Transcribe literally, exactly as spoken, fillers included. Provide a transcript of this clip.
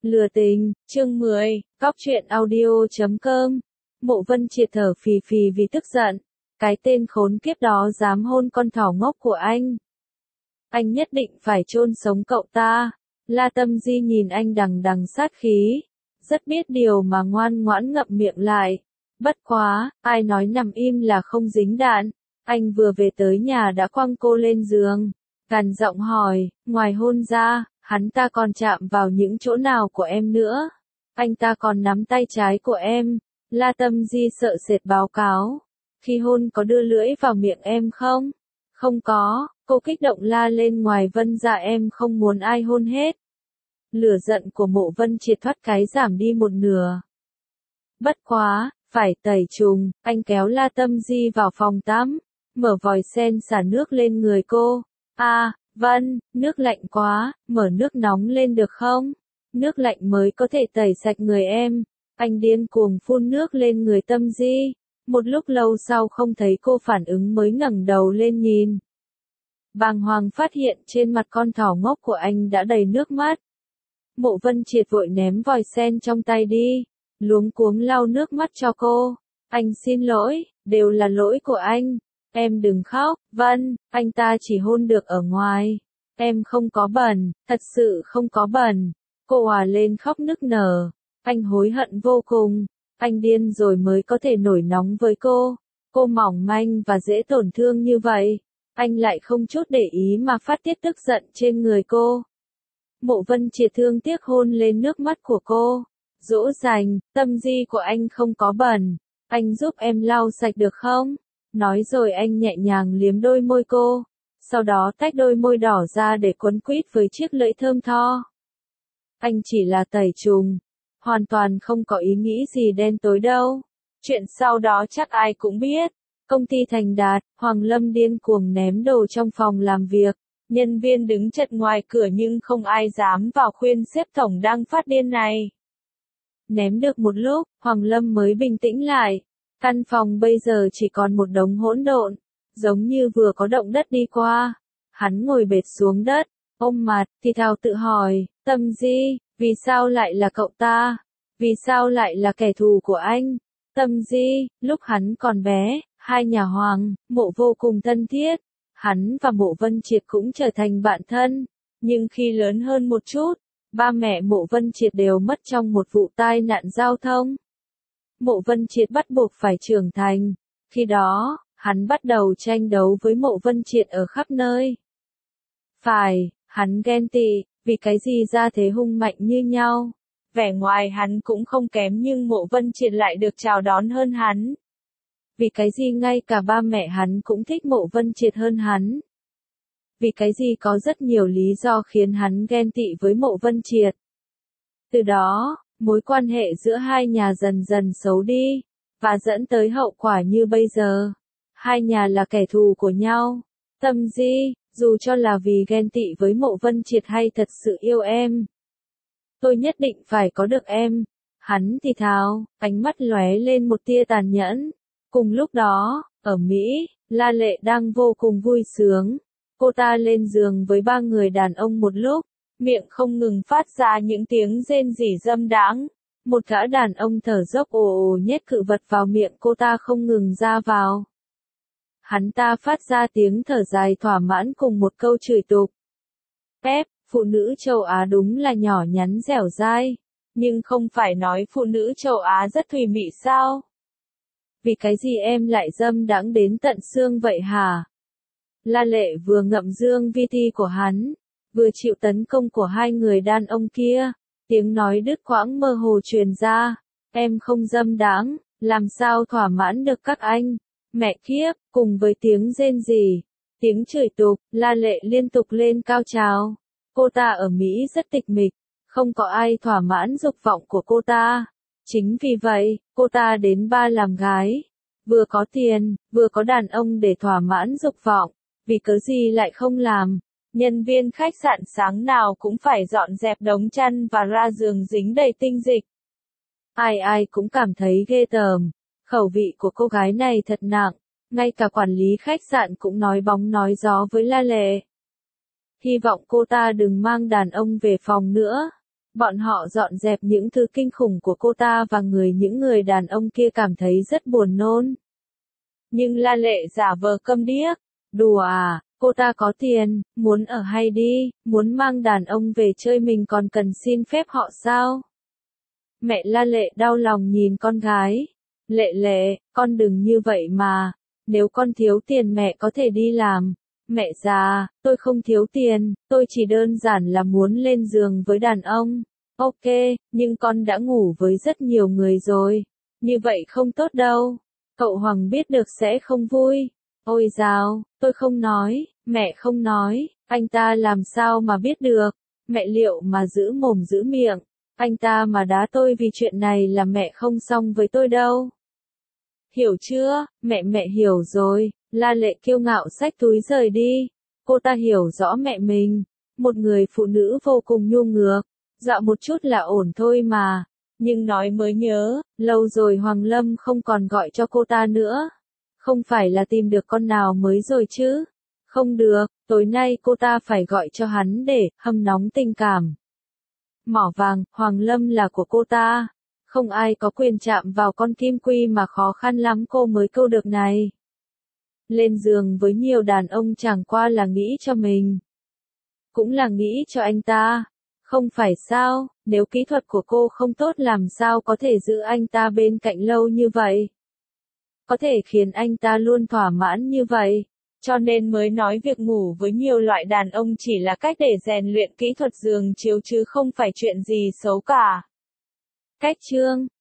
Lừa tình, chương mười, cóc truyện audio chấm com. Mộ Vân Triệt thở phì phì vì tức giận. Cái tên khốn kiếp đó dám hôn con thỏ ngốc của anh. Anh nhất định phải chôn sống cậu ta. La Tâm Di nhìn anh đằng đằng sát khí. Rất biết điều mà ngoan ngoãn ngậm miệng lại. Bất quá, ai nói nằm im là không dính đạn. Anh vừa về tới nhà đã quăng cô lên giường. Gằn giọng hỏi, ngoài hôn ra, hắn ta còn chạm vào những chỗ nào của em nữa? Anh ta còn nắm tay trái của em. La Tâm Di sợ sệt báo cáo. Khi hôn có đưa lưỡi vào miệng em không? Không có, cô kích động la lên, ngoài Vân dạ em không muốn ai hôn hết. Lửa giận của Mộ Vân Triệt thoát cái giảm đi một nửa. Bất quá, phải tẩy trùng, anh kéo La Tâm Di vào phòng tắm, mở vòi sen xả nước lên người cô. A, à, Vân, nước lạnh quá, mở nước nóng lên được không? Nước lạnh mới có thể tẩy sạch người em. Anh điên cuồng phun nước lên người Tâm Di. Một lúc lâu sau không thấy cô phản ứng mới ngẩng đầu lên nhìn. Bàng hoàng phát hiện trên mặt con thỏ ngốc của anh đã đầy nước mắt. Mộ Vân Triệt vội ném vòi sen trong tay đi, luống cuống lau nước mắt cho cô. Anh xin lỗi, đều là lỗi của anh. Em đừng khóc, Vân, anh ta chỉ hôn được ở ngoài. Em không có bẩn, thật sự không có bẩn. Cô òa lên khóc nức nở. Anh hối hận vô cùng. Anh điên rồi mới có thể nổi nóng với cô. Cô mỏng manh và dễ tổn thương như vậy. Anh lại không chút để ý mà phát tiết tức giận trên người cô. Mộ Vân Triệt thương tiếc hôn lên nước mắt của cô. Dỗ dành, Tâm Di của anh không có bẩn. Anh giúp em lau sạch được không? Nói rồi anh nhẹ nhàng liếm đôi môi cô. Sau đó tách đôi môi đỏ ra để quấn quýt với chiếc lưỡi thơm tho. Anh chỉ là tẩy trùng. Hoàn toàn không có ý nghĩ gì đen tối đâu. Chuyện sau đó chắc ai cũng biết. Công ty thành đạt, Hoàng Lâm điên cuồng ném đồ trong phòng làm việc. Nhân viên đứng chật ngoài cửa nhưng không ai dám vào khuyên sếp tổng đang phát điên này. Ném được một lúc, Hoàng Lâm mới bình tĩnh lại. Căn phòng bây giờ chỉ còn một đống hỗn độn, giống như vừa có động đất đi qua. Hắn ngồi bệt xuống đất, ôm mặt, thì thào tự hỏi, Tâm Di, vì sao lại là cậu ta? Vì sao lại là kẻ thù của anh? Tâm Di, lúc hắn còn bé, hai nhà Hoàng, Mộ vô cùng thân thiết. Hắn và Mộ Vân Triệt cũng trở thành bạn thân. Nhưng khi lớn hơn một chút, ba mẹ Mộ Vân Triệt đều mất trong một vụ tai nạn giao thông. Mộ Vân Triệt bắt buộc phải trưởng thành. Khi đó, hắn bắt đầu tranh đấu với Mộ Vân Triệt ở khắp nơi. Phải, hắn ghen tị, vì cái gì ra thế hung mạnh như nhau. Vẻ ngoài hắn cũng không kém nhưng Mộ Vân Triệt lại được chào đón hơn hắn. Vì cái gì ngay cả ba mẹ hắn cũng thích Mộ Vân Triệt hơn hắn. Vì cái gì có rất nhiều lý do khiến hắn ghen tị với Mộ Vân Triệt. Từ đó, mối quan hệ giữa hai nhà dần dần xấu đi, và dẫn tới hậu quả như bây giờ. Hai nhà là kẻ thù của nhau. Tâm Di, dù cho là vì ghen tị với Mộ Vân Triệt hay thật sự yêu em, tôi nhất định phải có được em. Hắn thì thào, ánh mắt lóe lên một tia tàn nhẫn. Cùng lúc đó, ở Mỹ, La Lệ đang vô cùng vui sướng. Cô ta lên giường với ba người đàn ông một lúc, miệng không ngừng phát ra những tiếng rên rỉ dâm đãng. Một gã đàn ông thở dốc ồ ồ nhét cự vật vào miệng cô ta không ngừng ra vào. Hắn ta phát ra tiếng thở dài thỏa mãn cùng một câu chửi tục. Pep, phụ nữ châu Á đúng là nhỏ nhắn dẻo dai, nhưng không phải nói phụ nữ châu Á rất thùy mị sao? Vì cái gì em lại dâm đãng đến tận xương vậy hả? La Lệ vừa ngậm dương vi ti của hắn, vừa chịu tấn công của hai người đàn ông kia. Tiếng nói đứt quãng mơ hồ truyền ra. Em không dâm đãng, làm sao thỏa mãn được các anh? Mẹ kiếp, cùng với tiếng rên rỉ, tiếng chửi tục, La Lệ liên tục lên cao trào. Cô ta ở Mỹ rất tịch mịch, không có ai thỏa mãn dục vọng của cô ta. Chính vì vậy, cô ta đến bar làm gái. Vừa có tiền, vừa có đàn ông để thỏa mãn dục vọng. Vì cớ gì lại không làm? Nhân viên khách sạn sáng nào cũng phải dọn dẹp đống chăn và ra giường dính đầy tinh dịch. Ai ai cũng cảm thấy ghê tởm. Khẩu vị của cô gái này thật nặng. Ngay cả quản lý khách sạn cũng nói bóng nói gió với La Lệ. Hy vọng cô ta đừng mang đàn ông về phòng nữa. Bọn họ dọn dẹp những thứ kinh khủng của cô ta và người những người đàn ông kia cảm thấy rất buồn nôn. Nhưng La Lệ giả vờ câm điếc. Đùa à, cô ta có tiền, muốn ở hay đi, muốn mang đàn ông về chơi mình còn cần xin phép họ sao? Mẹ La Lệ đau lòng nhìn con gái. Lệ Lệ, con đừng như vậy mà. Nếu con thiếu tiền mẹ có thể đi làm. Mẹ già, tôi không thiếu tiền, tôi chỉ đơn giản là muốn lên giường với đàn ông. Ok, nhưng con đã ngủ với rất nhiều người rồi. Như vậy không tốt đâu. Cậu Hoàng biết được sẽ không vui. Ôi dào, tôi không nói, mẹ không nói, anh ta làm sao mà biết được. Mẹ liệu mà giữ mồm giữ miệng. Anh ta mà đá tôi vì chuyện này là mẹ không xong với tôi đâu. Hiểu chưa, mẹ mẹ hiểu rồi. La Lệ kiêu ngạo xách túi rời đi. Cô ta hiểu rõ mẹ mình. Một người phụ nữ vô cùng nhu ngược. Dạo một chút là ổn thôi mà. Nhưng nói mới nhớ, lâu rồi Hoàng Lâm không còn gọi cho cô ta nữa. Không phải là tìm được con nào mới rồi chứ. Không được, tối nay cô ta phải gọi cho hắn để hâm nóng tình cảm. Mỏ vàng, Hoàng Lâm là của cô ta. Không ai có quyền chạm vào con kim quy mà khó khăn lắm cô mới câu được này. Lên giường với nhiều đàn ông chẳng qua là nghĩ cho mình. Cũng là nghĩ cho anh ta. Không phải sao, nếu kỹ thuật của cô không tốt làm sao có thể giữ anh ta bên cạnh lâu như vậy. Có thể khiến anh ta luôn thỏa mãn như vậy. Cho nên mới nói việc ngủ với nhiều loại đàn ông chỉ là cách để rèn luyện kỹ thuật giường chiếu chứ không phải chuyện gì xấu cả. Cách chương